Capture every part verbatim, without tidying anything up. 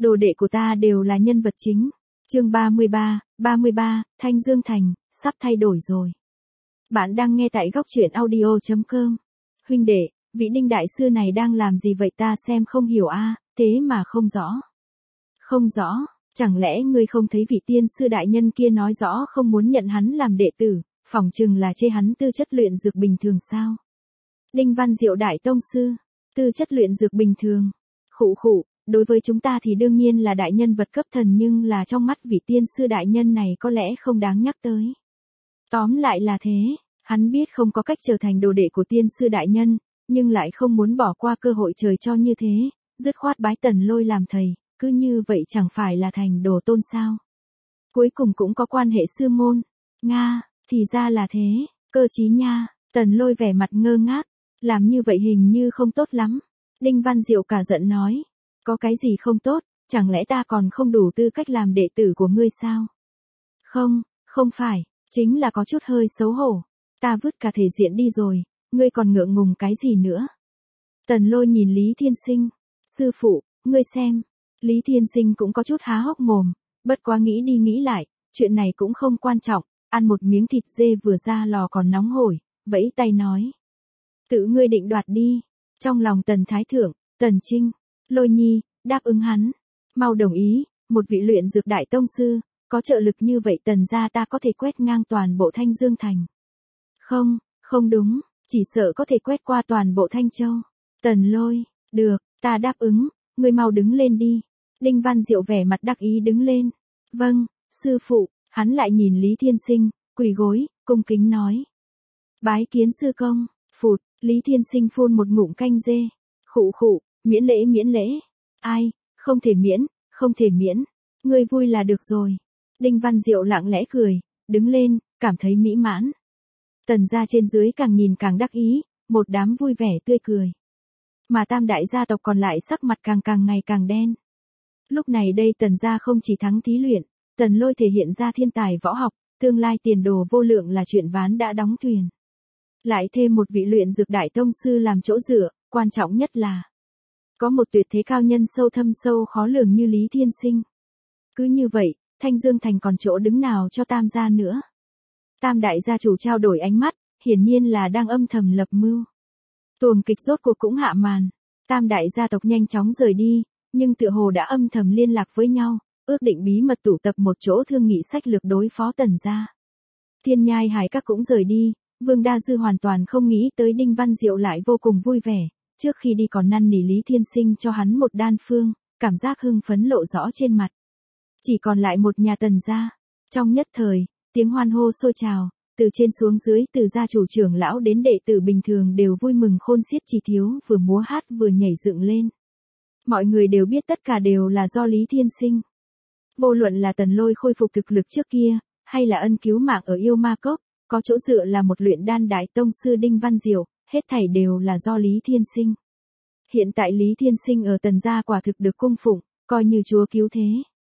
Đồ đệ của ta đều là nhân vật chính. Chương ba mươi ba, ba mươi ba, Thanh Dương Thành, sắp thay đổi rồi. Bạn đang nghe tại góc truyện audio chấm com. Huynh đệ, vị Đinh đại sư này đang làm gì vậy ta xem không hiểu a, thế mà không rõ. Không rõ, chẳng lẽ ngươi không thấy vị tiên sư đại nhân kia nói rõ không muốn nhận hắn làm đệ tử, phỏng chừng là chê hắn tư chất luyện dược bình thường sao? Đinh Văn Diệu đại tông sư, tư chất luyện dược bình thường. Khụ khụ, đối với chúng ta thì đương nhiên là đại nhân vật cấp thần, nhưng là trong mắt vị tiên sư đại nhân này có lẽ không đáng nhắc tới. Tóm lại là thế, hắn biết không có cách trở thành đồ đệ của tiên sư đại nhân, nhưng lại không muốn bỏ qua cơ hội trời cho như thế, dứt khoát bái Tần Lôi làm thầy, cứ như vậy chẳng phải là thành đồ tôn sao. Cuối cùng cũng có quan hệ sư môn. Nga, thì ra là thế, cơ trí nha. Tần Lôi vẻ mặt ngơ ngác, làm như vậy hình như không tốt lắm. Đinh Văn Diệu cả giận nói, có cái gì không tốt, chẳng lẽ ta còn không đủ tư cách làm đệ tử của ngươi sao? Không, không phải, chính là có chút hơi xấu hổ. Ta vứt cả thể diện đi rồi, ngươi còn ngượng ngùng cái gì nữa? Tần Lôi nhìn Lý Thiên Sinh, sư phụ, ngươi xem. Lý Thiên Sinh cũng có chút há hốc mồm, bất quá nghĩ đi nghĩ lại, chuyện này cũng không quan trọng, ăn một miếng thịt dê vừa ra lò còn nóng hổi, vẫy tay nói. Tự ngươi định đoạt đi. Trong lòng Tần Thái Thượng, Tần Trinh, Lôi Nhi, đáp ứng hắn. Mau đồng ý, một vị luyện dược đại tông sư, có trợ lực như vậy Tần gia ta có thể quét ngang toàn bộ Thanh Dương Thành. Không, không đúng, chỉ sợ có thể quét qua toàn bộ Thanh Châu. Tần Lôi, được, ta đáp ứng, ngươi mau đứng lên đi. Đinh Văn Diệu vẻ mặt đắc ý đứng lên. Vâng, sư phụ, hắn lại nhìn Lý Thiên Sinh, quỳ gối, cung kính nói. Bái kiến sư công, phụt, Lý Thiên Sinh phun một ngụm canh dê. Khụ khụ, miễn lễ miễn lễ. Ai, không thể miễn, không thể miễn. Ngươi vui là được rồi. Đinh Văn Diệu lặng lẽ cười, đứng lên, cảm thấy mỹ mãn. Tần gia trên dưới càng nhìn càng đắc ý, một đám vui vẻ tươi cười. Mà tam đại gia tộc còn lại sắc mặt càng càng ngày càng đen. Lúc này đây Tần gia không chỉ thắng thí luyện, Tần Lôi thể hiện ra thiên tài võ học, tương lai tiền đồ vô lượng là chuyện ván đã đóng thuyền. Lại thêm một vị luyện dược đại tông sư làm chỗ dựa, quan trọng nhất là có một tuyệt thế cao nhân sâu thâm sâu khó lường như Lý Thiên Sinh. Cứ như vậy, Thanh Dương Thành còn chỗ đứng nào cho tam gia nữa. Tam đại gia chủ trao đổi ánh mắt, hiển nhiên là đang âm thầm lập mưu. Tuồng kịch rốt cuộc cũng hạ màn, tam đại gia tộc nhanh chóng rời đi, nhưng tựa hồ đã âm thầm liên lạc với nhau, ước định bí mật tụ tập một chỗ thương nghị sách lược đối phó Tần gia. Thiên Nhai Hải các cũng rời đi, Vương Đa Dư hoàn toàn không nghĩ tới Đinh Văn Diệu lại vô cùng vui vẻ, trước khi đi còn năn nỉ Lý Thiên Sinh cho hắn một đan phương, cảm giác hưng phấn lộ rõ trên mặt. Chỉ còn lại một nhà Tần gia. Trong nhất thời, tiếng hoan hô sôi trào, từ trên xuống dưới, từ gia chủ trưởng lão đến đệ tử bình thường đều vui mừng khôn xiết, chỉ thiếu vừa múa hát vừa nhảy dựng lên. Mọi người đều biết tất cả đều là do Lý Thiên Sinh. Vô luận là Tần Lôi khôi phục thực lực trước kia, hay là ân cứu mạng ở yêu ma cốc, có chỗ dựa là một luyện đan đại tông sư Đinh Văn Diệu, hết thảy đều là do Lý Thiên Sinh. Hiện tại Lý Thiên Sinh ở Tần gia quả thực được cung phụng, coi như chúa cứu thế.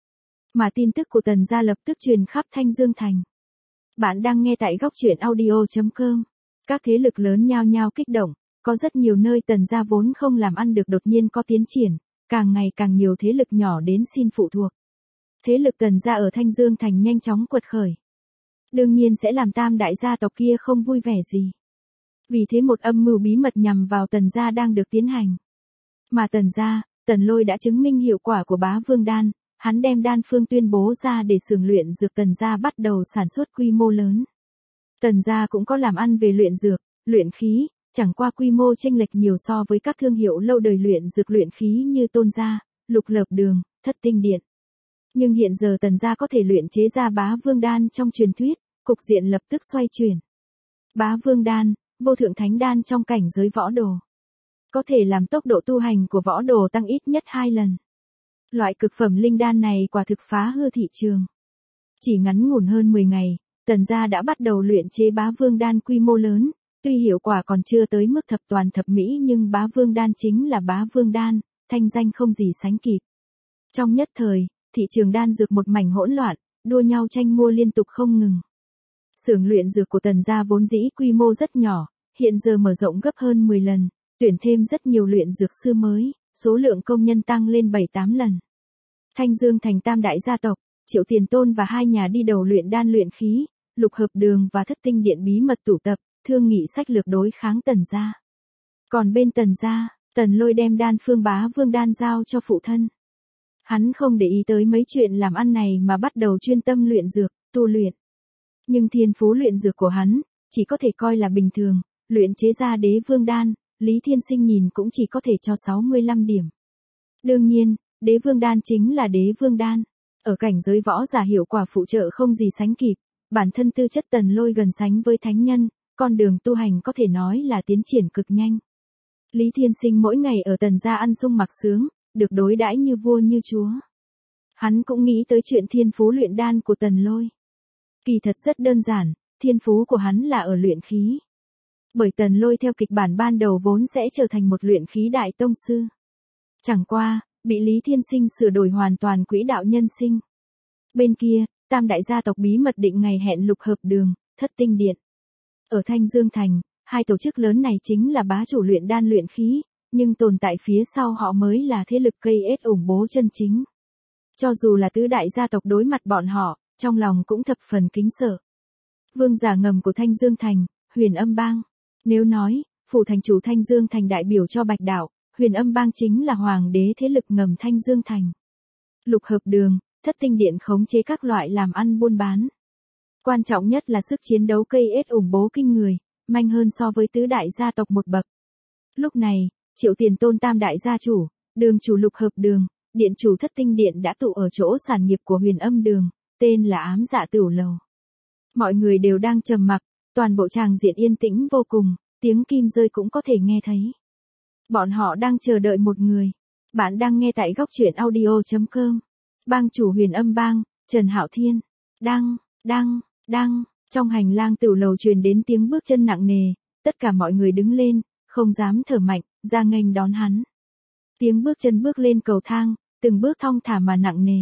Mà tin tức của Tần gia lập tức truyền khắp Thanh Dương Thành. Bạn đang nghe tại góc truyện audio chấm com. Các thế lực lớn nhao nhao kích động, có rất nhiều nơi Tần gia vốn không làm ăn được đột nhiên có tiến triển, càng ngày càng nhiều thế lực nhỏ đến xin phụ thuộc. Thế lực Tần gia ở Thanh Dương Thành nhanh chóng quật khởi. Đương nhiên sẽ làm tam đại gia tộc kia không vui vẻ gì. Vì thế một âm mưu bí mật nhằm vào Tần gia đang được tiến hành. Mà Tần gia, Tần Lôi đã chứng minh hiệu quả của bá vương đan, hắn đem đan phương tuyên bố ra để xưởng luyện dược Tần gia bắt đầu sản xuất quy mô lớn. Tần gia cũng có làm ăn về luyện dược, luyện khí, chẳng qua quy mô chênh lệch nhiều so với các thương hiệu lâu đời luyện dược luyện khí như Tôn gia, Lục Lợp Đường, Thất Tinh Điện. Nhưng hiện giờ Tần gia có thể luyện chế ra bá vương đan trong truyền thuyết, cục diện lập tức xoay chuyển. Bá vương đan, vô thượng thánh đan trong cảnh giới võ đồ. Có thể làm tốc độ tu hành của võ đồ tăng ít nhất hai lần. Loại cực phẩm linh đan này quả thực phá hư thị trường. Chỉ ngắn ngủn hơn mười ngày, Tần gia đã bắt đầu luyện chế bá vương đan quy mô lớn, tuy hiệu quả còn chưa tới mức thập toàn thập mỹ nhưng bá vương đan chính là bá vương đan, thanh danh không gì sánh kịp. Trong nhất thời, thị trường đan dược một mảnh hỗn loạn, đua nhau tranh mua liên tục không ngừng. Xưởng luyện dược của Tần gia vốn dĩ quy mô rất nhỏ, hiện giờ mở rộng gấp hơn mười lần, tuyển thêm rất nhiều luyện dược sư mới, số lượng công nhân tăng lên bảy tám lần. Thanh Dương thành tam đại gia tộc, Triệu Tiền Tôn và hai nhà đi đầu luyện đan luyện khí, Lục Hợp Đường và Thất Tinh Điện bí mật tụ tập, thương nghị sách lược đối kháng Tần gia. Còn bên Tần gia, Tần Lôi đem đan phương bá vương đan giao cho phụ thân. Hắn không để ý tới mấy chuyện làm ăn này mà bắt đầu chuyên tâm luyện dược, tu luyện. Nhưng thiên phú luyện dược của hắn, chỉ có thể coi là bình thường, luyện chế ra đế vương đan, Lý Thiên Sinh nhìn cũng chỉ có thể cho sáu mươi lăm điểm. Đương nhiên, đế vương đan chính là đế vương đan. Ở cảnh giới võ giả hiệu quả phụ trợ không gì sánh kịp, bản thân tư chất Tần Lôi gần sánh với thánh nhân, con đường tu hành có thể nói là tiến triển cực nhanh. Lý Thiên Sinh mỗi ngày ở Tần gia ăn sung mặc sướng, được đối đãi như vua như chúa. Hắn cũng nghĩ tới chuyện thiên phú luyện đan của Tần Lôi. Kỳ thật rất đơn giản, thiên phú của hắn là ở luyện khí. Bởi Tần Lôi theo kịch bản ban đầu vốn sẽ trở thành một luyện khí đại tông sư. Chẳng qua, bị Lý Thiên Sinh sửa đổi hoàn toàn quỹ đạo nhân sinh. Bên kia, tam đại gia tộc bí mật định ngày hẹn Lục Hợp Đường, Thất Tinh Điện. Ở Thanh Dương Thành, hai tổ chức lớn này chính là bá chủ luyện đan luyện khí, nhưng tồn tại phía sau họ mới là thế lực cây ết ủng bố chân chính. Cho dù là tứ đại gia tộc đối mặt bọn họ, trong lòng cũng thập phần kính sợ. Vương giả ngầm của Thanh Dương Thành, Huyền Âm Bang. Nếu nói, phủ thành chủ Thanh Dương Thành đại biểu cho Bạch Đạo, Huyền Âm Bang chính là hoàng đế thế lực ngầm Thanh Dương Thành. Lục Hợp Đường, Thất Tinh Điện khống chế các loại làm ăn buôn bán. Quan trọng nhất là sức chiến đấu cây ết ủng bố kinh người, mạnh hơn so với tứ đại gia tộc một bậc. Lúc này, Triệu Tiền Tôn tam đại gia chủ, đường chủ Lục Hợp Đường, điện chủ Thất Tinh Điện đã tụ ở chỗ sản nghiệp của Huyền Âm Đường, tên là Ám Dạ Tửu Lầu. Mọi người đều đang trầm mặc, toàn bộ tràng diện yên tĩnh vô cùng, tiếng kim rơi cũng có thể nghe thấy. Bọn họ đang chờ đợi một người. Bạn đang nghe tại góc truyện audio chấm com. Bang chủ Huyền Âm Bang, Trần Hạo Thiên. Đăng, đăng, đăng, trong hành lang tửu lầu truyền đến tiếng bước chân nặng nề, tất cả mọi người đứng lên, không dám thở mạnh, ra nghênh đón hắn. Tiếng bước chân bước lên cầu thang, từng bước thong thả mà nặng nề.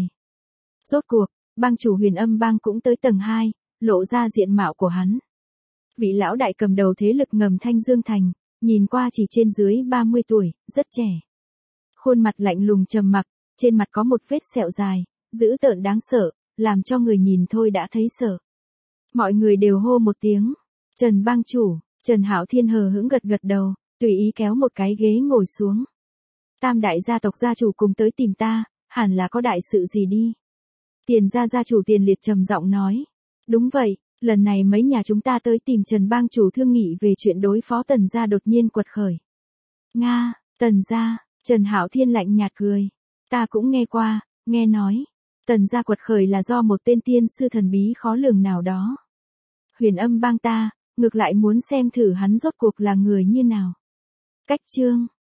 Rốt cuộc, bang chủ Huyền Âm Bang cũng tới tầng hai, lộ ra diện mạo của hắn. Vị lão đại cầm đầu thế lực ngầm Thanh Dương Thành, nhìn qua chỉ trên dưới ba mươi tuổi, rất trẻ. Khuôn mặt lạnh lùng trầm mặc, trên mặt có một vết sẹo dài, dữ tợn đáng sợ, làm cho người nhìn thôi đã thấy sợ. Mọi người đều hô một tiếng, Trần bang chủ. Trần Hạo Thiên hờ hững gật gật đầu, tùy ý kéo một cái ghế ngồi xuống. Tam đại gia tộc gia chủ cùng tới tìm ta, hẳn là có đại sự gì đi. Tiền gia gia chủ Tiền Liệt trầm giọng nói. Đúng vậy, lần này mấy nhà chúng ta tới tìm Trần bang chủ thương nghị về chuyện đối phó Tần gia đột nhiên quật khởi. Nga, Tần gia, Trần Hạo Thiên lạnh nhạt cười. Ta cũng nghe qua, nghe nói. Tần gia quật khởi là do một tên tiên sư thần bí khó lường nào đó. Huyền Âm Bang ta, ngược lại muốn xem thử hắn rốt cuộc là người như nào. Cách chương